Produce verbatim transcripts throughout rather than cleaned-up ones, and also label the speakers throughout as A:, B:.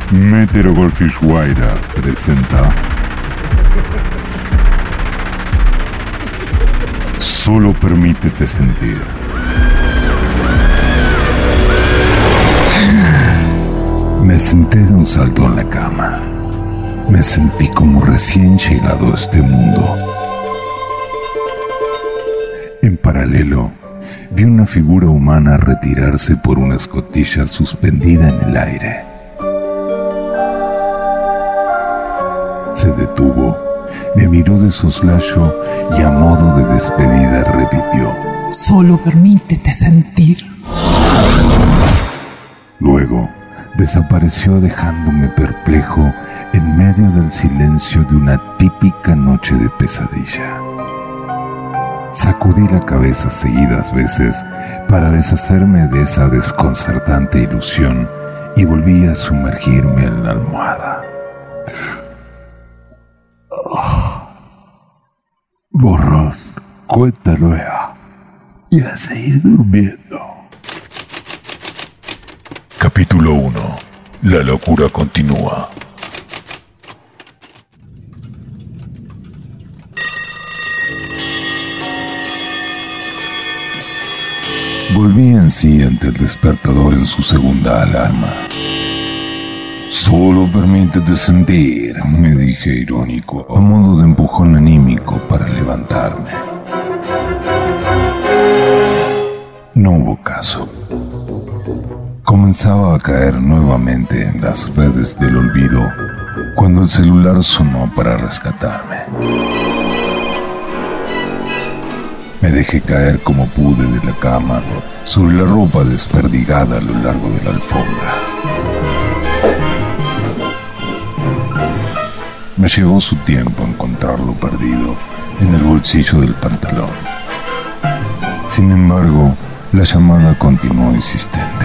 A: Métero Goldfish Guaira presenta Solo permítete sentir. Me senté de un salto en la cama. Me sentí como recién llegado a este mundo. En paralelo, vi una figura humana retirarse por una escotilla suspendida en el aire. Se detuvo, me miró de soslayo y a modo de despedida repitió:
B: Solo permítete sentir.
A: Luego desapareció dejándome perplejo en medio del silencio de una típica noche de pesadilla. Sacudí la cabeza seguidas veces para deshacerme de esa desconcertante ilusión y volví a sumergirme en la almohada. Oh. Borrón, cuenta nueva y a seguir durmiendo.
C: Capítulo uno. La locura continúa.
A: Volví en sí ante el despertador en su segunda alarma. Solo permítete sentir, me dije irónico, a modo de empujón anímico para levantarme. No hubo caso. Comenzaba a caer nuevamente en las redes del olvido cuando el celular sonó para rescatarme. Me dejé caer como pude de la cama sobre la ropa desperdigada a lo largo de la alfombra. Me llevó su tiempo encontrarlo perdido en el bolsillo del pantalón. Sin embargo, la llamada continuó insistente.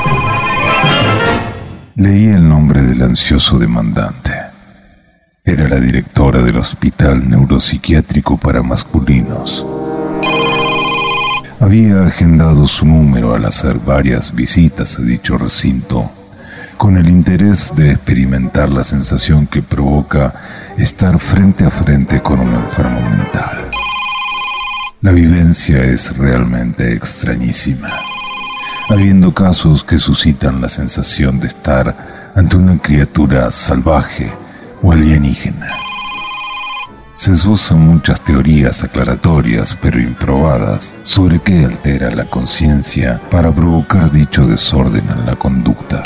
A: Leí el nombre del ansioso demandante. Era la directora del Hospital Neuropsiquiátrico para Masculinos. Había agendado su número al hacer varias visitas a dicho recinto, con el interés de experimentar la sensación que provoca estar frente a frente con un enfermo mental. La vivencia es realmente extrañísima, habiendo casos que suscitan la sensación de estar ante una criatura salvaje o alienígena. Se esbozan muchas teorías aclaratorias, pero improbadas, sobre qué altera la conciencia para provocar dicho desorden en la conducta.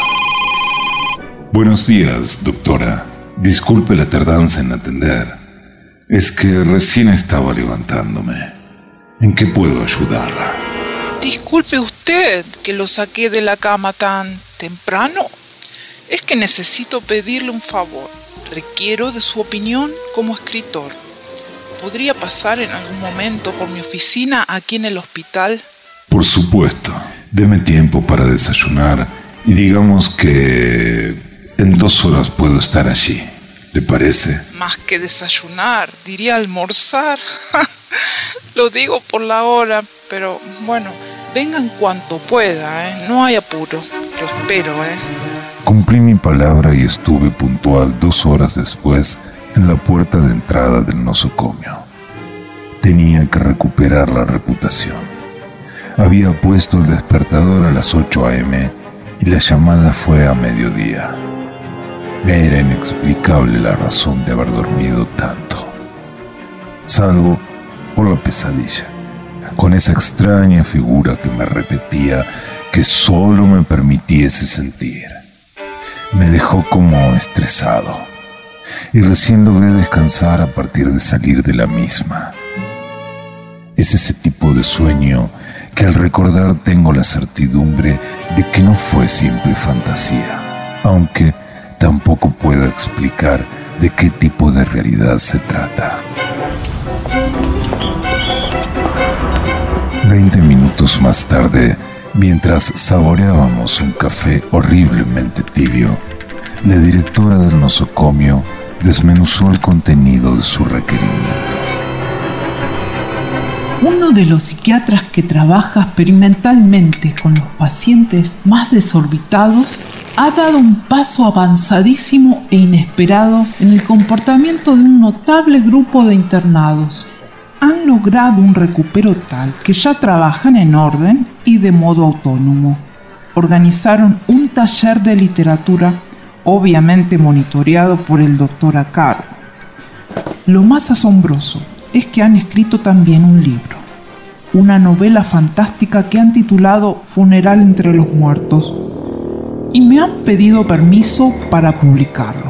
A: Buenos días, doctora. Disculpe la tardanza en atender. Es que recién estaba levantándome. ¿En qué puedo ayudarla?
D: Disculpe usted que lo saqué de la cama tan temprano. Es que necesito pedirle un favor. Requiero de su opinión como escritor. ¿Podría pasar en algún momento por mi oficina aquí en el hospital?
A: Por supuesto. Deme tiempo para desayunar y digamos que en dos horas puedo estar allí. ¿Le parece?
D: Más que desayunar, diría almorzar. Lo digo por la hora, pero bueno, venga en cuanto pueda, ¿eh? No hay apuro. Lo espero, ¿eh?
A: Cumplí mi palabra y estuve puntual dos horas después en la puerta de entrada del nosocomio. Tenía que recuperar la reputación. Había puesto el despertador a las ocho a eme y la llamada fue a mediodía. Me era inexplicable la razón de haber dormido tanto, salvo por la pesadilla, con esa extraña figura que me repetía que solo me permitiese sentir. Me dejó como estresado y recién logré descansar a partir de salir de la misma. Es ese tipo de sueño que al recordar tengo la certidumbre de que no fue simple fantasía, aunque tampoco puedo explicar de qué tipo de realidad se trata. Veinte minutos más tarde, mientras saboreábamos un café horriblemente tibio, la directora del nosocomio desmenuzó el contenido de su requerimiento.
B: Uno de los psiquiatras que trabaja experimentalmente con los pacientes más desorbitados ha dado un paso avanzadísimo e inesperado en el comportamiento de un notable grupo de internados. Han logrado un recupero tal que ya trabajan en orden y de modo autónomo. Organizaron un taller de literatura, obviamente monitoreado por el doctor a cargo. Lo más asombroso es que han escrito también un libro, una novela fantástica que han titulado Funeral entre los muertos, y me han pedido permiso para publicarlo.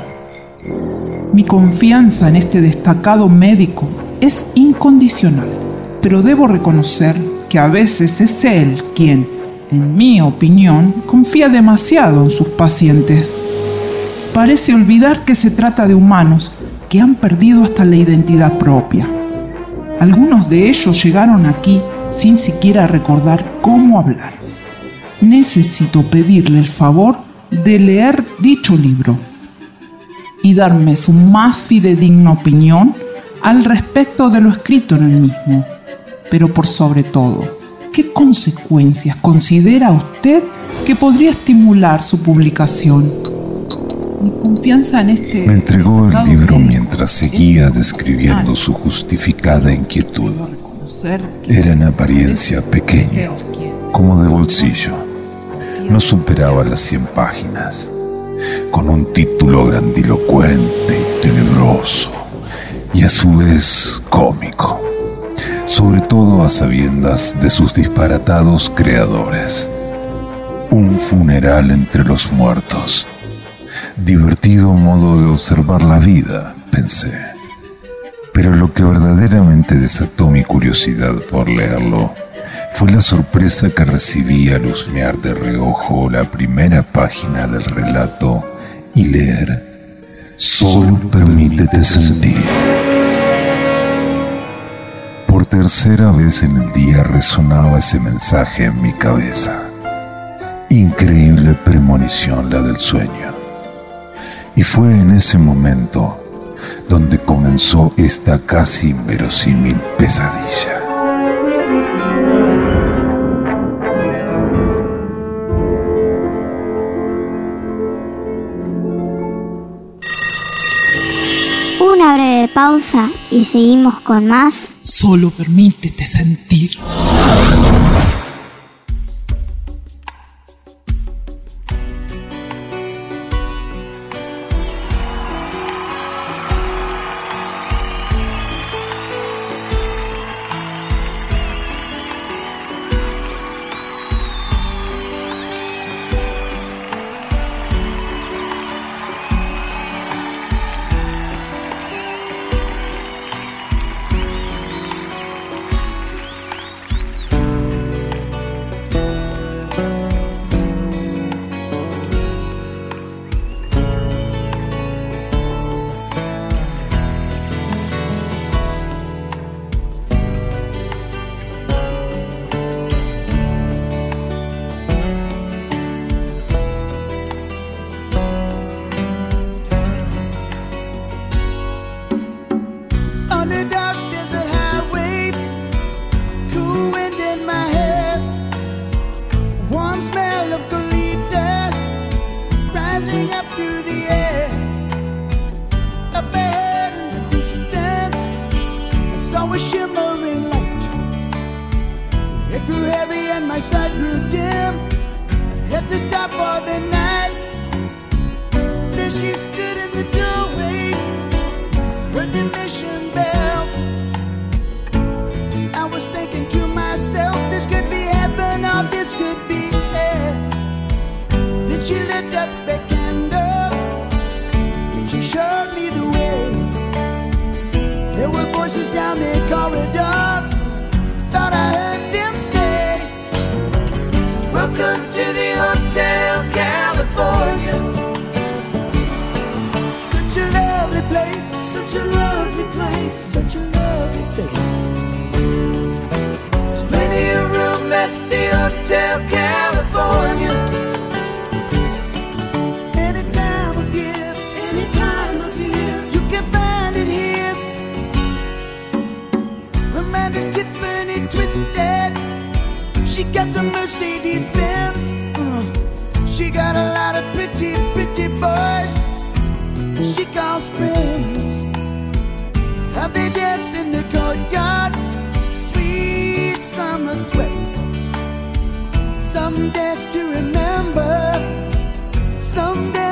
B: Mi confianza en este destacado médico es incondicional, pero debo reconocer que a veces es él quien, en mi opinión, confía demasiado en sus pacientes. Parece olvidar que se trata de humanos que han perdido hasta la identidad propia. Algunos de ellos llegaron aquí sin siquiera recordar cómo hablar. Necesito pedirle el favor de leer dicho libro y darme su más fidedigna opinión al respecto de lo escrito en el mismo. Pero por sobre todo, ¿qué consecuencias considera usted que podría estimular su publicación? Mi confianza en este...
A: Me entregó el libro
B: médico
A: mientras seguía describiendo su justificada inquietud. Era en apariencia pequeño, como de bolsillo. No superaba las cien páginas, con un título grandilocuente y tenebroso, y a su vez cómico, sobre todo a sabiendas de sus disparatados creadores. Un funeral entre los muertos. Divertido modo de observar la vida, pensé. Pero lo que verdaderamente desató mi curiosidad por leerlo fue la sorpresa que recibí al husmear de reojo la primera página del relato y leer: solo permítete sentir. Por tercera vez en el día resonaba ese mensaje en mi cabeza. Increíble premonición la del sueño. Y fue en ese momento donde comenzó esta casi inverosímil pesadilla.
E: Una breve pausa y seguimos con más.
B: Solo permítete sentir.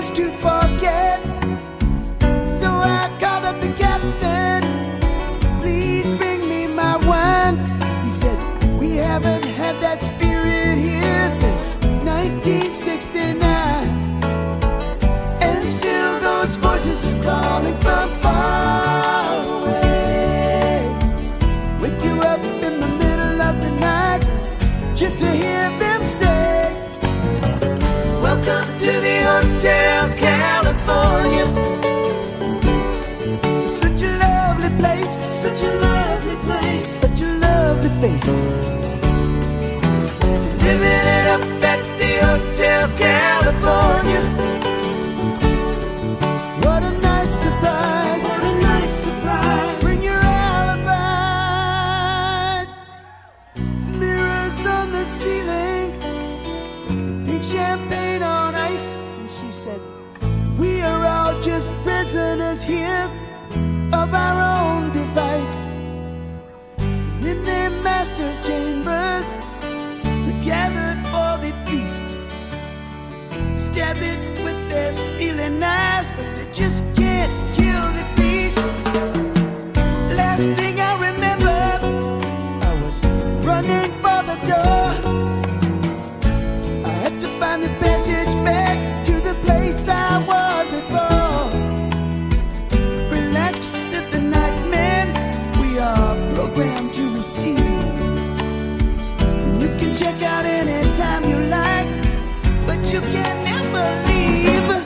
F: chance to forget. So I called up the captain, please bring me my wine. He said, we haven't had that spirit here since nineteen sixty-nine. And still those voices are calling from far away. Wake you up in the middle of the night just to hear them say, welcome to the Hotel California. Such a lovely place, such a lovely place, such a lovely face. Living it up at the Hotel California. What a nice surprise, what a nice surprise. Bring your alibis. Mirrors on the ceiling, pink champagne on ice. And she said, we are all just prisoners here of our own device. In their master's chambers, we gathered for the feast. Stab it with their stealing knives, but they just can't kill the beast. Last thing I remember, I was running for the door. I had to find the passage back to the place I was before. Relax at the night, man, we are programmed to receive. You can check out anytime you like, but you can never leave.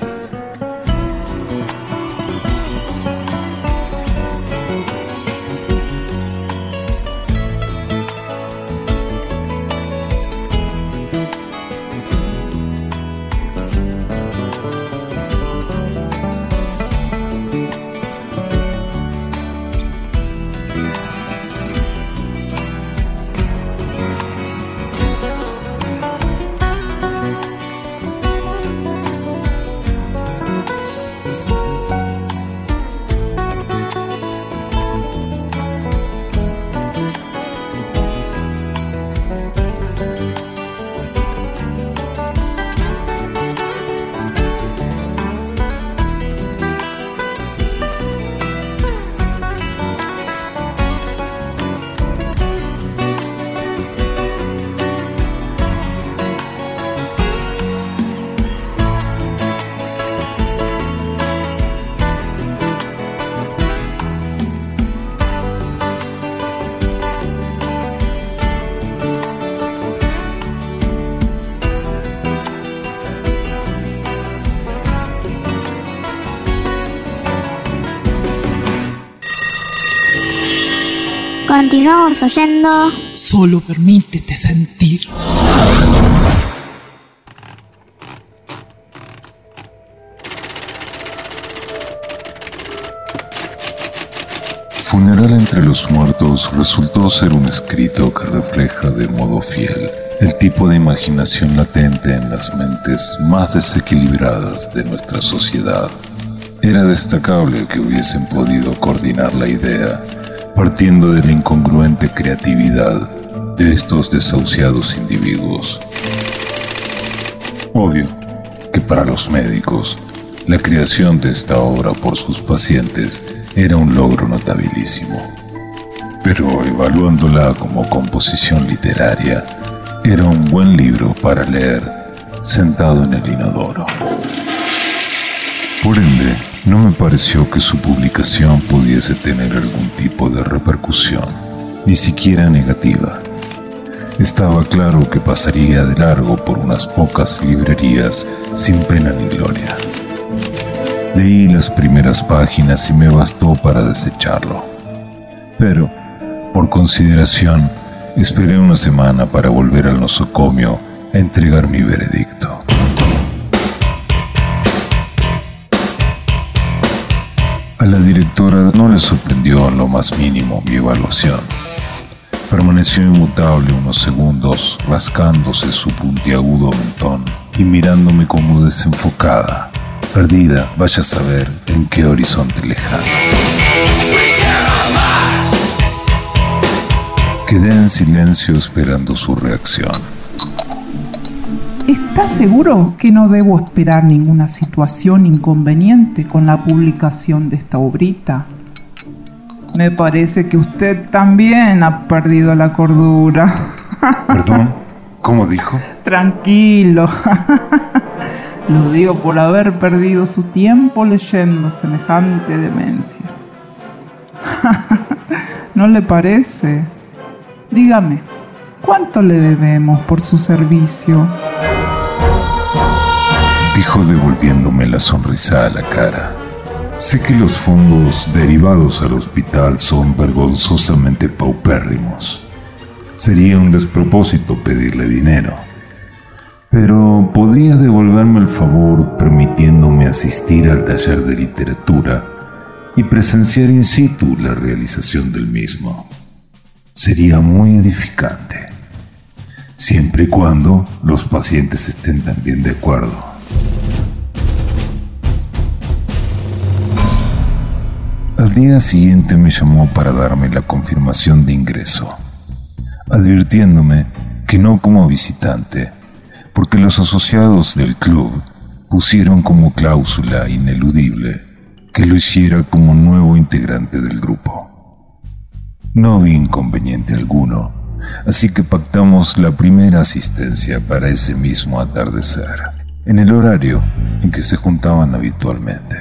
E: Continuamos oyendo.
B: Solo permítete sentir.
A: Funeral entre los muertos resultó ser un escrito que refleja de modo fiel el tipo de imaginación latente en las mentes más desequilibradas de nuestra sociedad. Era destacable que hubiesen podido coordinar la idea partiendo de la incongruente creatividad de estos desahuciados individuos. Obvio que para los médicos, la creación de esta obra por sus pacientes era un logro notabilísimo, pero evaluándola como composición literaria, era un buen libro para leer sentado en el inodoro. Por ende, no me pareció que su publicación pudiese tener algún tipo de repercusión, ni siquiera negativa. Estaba claro que pasaría de largo por unas pocas librerías sin pena ni gloria. Leí las primeras páginas y me bastó para desecharlo. Pero, por consideración, esperé una semana para volver al nosocomio a entregar mi veredicto. A la directora no le sorprendió en lo más mínimo mi evaluación. Permaneció inmutable unos segundos, rascándose su puntiagudo mentón y mirándome como desenfocada, perdida, vaya a saber en qué horizonte lejano. Quedé en silencio esperando su reacción.
B: ¿Está seguro que no debo esperar ninguna situación inconveniente con la publicación de esta obrita? Me parece que usted también ha perdido la cordura.
A: ¿Perdón? ¿Cómo dijo?
B: Tranquilo. Lo digo por haber perdido su tiempo leyendo semejante demencia. ¿No le parece? Dígame, ¿cuánto le debemos por su servicio?
A: Dijo devolviéndome la sonrisa a la cara. Sé que los fondos derivados al hospital son vergonzosamente paupérrimos. Sería un despropósito pedirle dinero. Pero podría devolverme el favor permitiéndome asistir al taller de literatura y presenciar in situ la realización del mismo. Sería muy edificante, siempre y cuando los pacientes estén también de acuerdo. Al día siguiente me llamó para darme la confirmación de ingreso, advirtiéndome que no como visitante, porque los asociados del club pusieron como cláusula ineludible que lo hiciera como nuevo integrante del grupo. No vi inconveniente alguno, así que pactamos la primera asistencia para ese mismo atardecer, en el horario en que se juntaban habitualmente.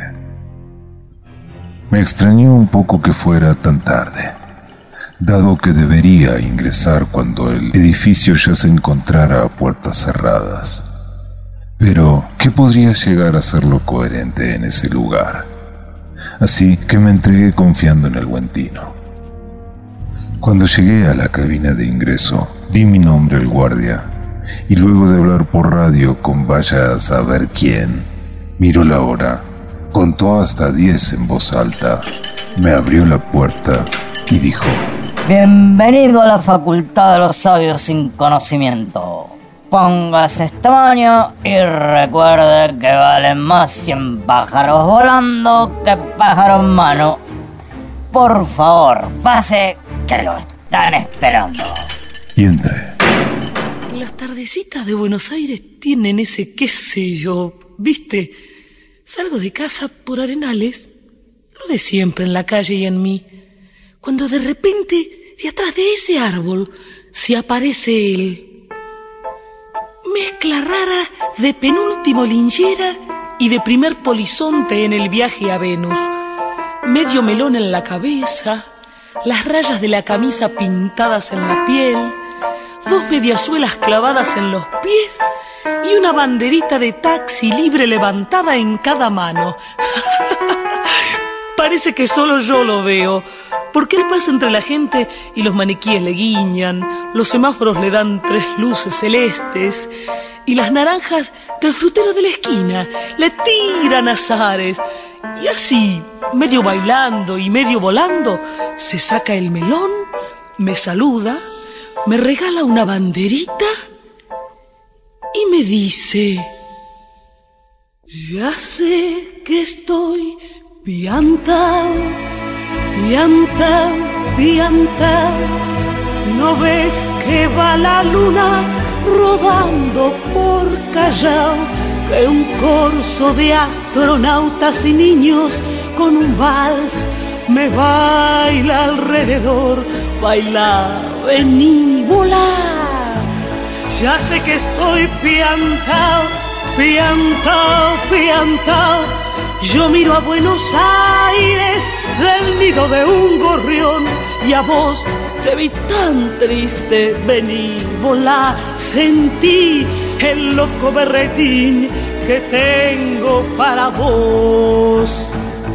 A: Me extrañó un poco que fuera tan tarde, dado que debería ingresar cuando el edificio ya se encontrara a puertas cerradas. Pero, ¿qué podría llegar a ser lo coherente en ese lugar? Así que me entregué confiando en el buen tino. Cuando llegué a la cabina de ingreso, di mi nombre al guardia, y luego de hablar por radio con vaya a saber quién, miró la hora, contó hasta diez en voz alta, me abrió la puerta y dijo:
G: Bienvenido a la facultad de los sabios sin conocimiento. Póngase este baño y recuerde que valen más cien pájaros volando que pájaros en mano. Por favor, pase, que lo están esperando.
A: Y entré.
H: Las tardecitas de Buenos Aires tienen ese qué sé yo, ¿viste? Salgo de casa por Arenales, lo de siempre en la calle y en mí, cuando de repente, de atrás de ese árbol, se aparece él. Mezcla rara de penúltimo linchera y de primer polizonte en el viaje a Venus. Medio melón en la cabeza, las rayas de la camisa pintadas en la piel, dos mediasuelas clavadas en los pies y una banderita de taxi libre levantada en cada mano. Parece que solo yo lo veo, porque él pasa entre la gente y los maniquíes le guiñan, los semáforos le dan tres luces celestes y las naranjas del frutero de la esquina le tiran azares. Y así, medio bailando y medio volando, se saca el melón, me saluda, me regala una banderita y me dice: ya sé que estoy piantao, piantao, piantao. ¿No ves que va la luna rodando por Callao? Que un corso de astronautas y niños con un vals me baila alrededor. Baila, vení, volá. Ya sé que estoy piantao, piantao, piantao. Yo miro a Buenos Aires del nido de un gorrión y a vos te vi tan triste. Vení, volá, sentí el loco berretín que tengo para vos.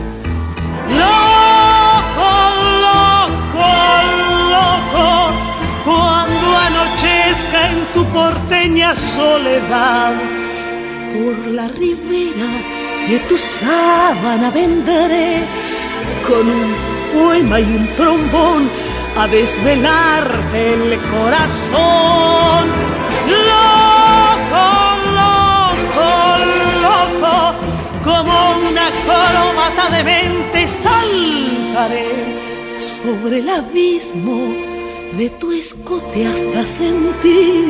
H: Loco, loco, loco, cuando anochezca en tu porteña soledad, por la ribera de tu sábana vendré con un poema y un trombón a desvelarte el corazón. Loco, loco, loco, como una colomata de mente saltaré sobre el abismo de tu escote hasta sentir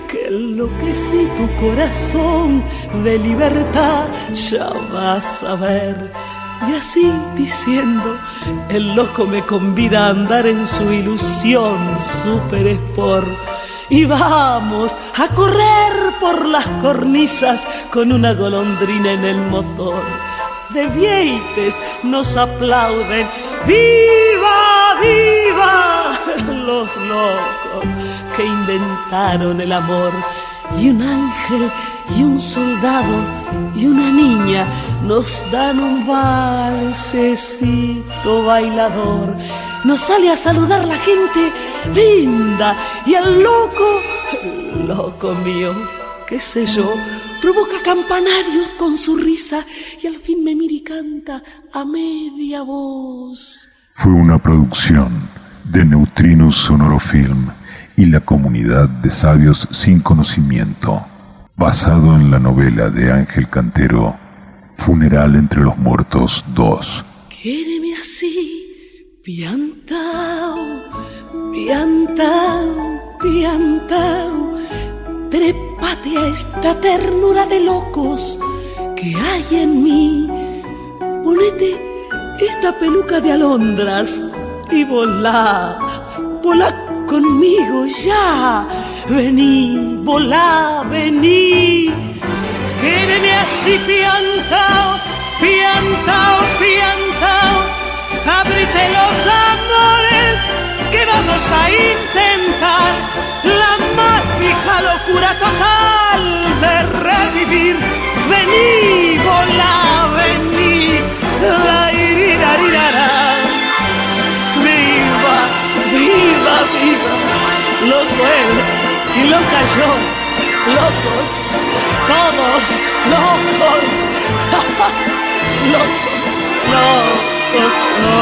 H: que enloquecí tu corazón de libertad, ya vas a ver. Y así diciendo, el loco me convida a andar en su ilusión super sport. Y vamos a correr por las cornisas con una golondrina en el motor. De Vieites nos aplauden, ¡viva, viva! Los locos que inventaron el amor. Y un ángel y un soldado y una niña nos dan un valsecito bailador. Nos sale a saludar la gente linda y el loco, loco mío, qué sé yo, provoca campanarios con su risa y al fin me mira y canta a media voz.
A: Fue una producción de Neutrinos Sonorofilm y la Comunidad de Sabios Sin Conocimiento, basado en la novela de Ángel Cantero, Funeral entre los Muertos dos.
H: Quéreme así, piantao, piantao, piantao, trépate a esta ternura de locos que hay en mí. Ponete esta peluca de alondras y volá, volá conmigo ya. Vení, volá, vení. Quéreme así, piantao, piantao, piantao. Ábrete los amores que vamos a intentar la mágica locura total de revivir. Vení, volá, vení. La iririrará. Viva, viva, viva. Loco él y loca yo. Locos, todos locos. Locos, locos, locos.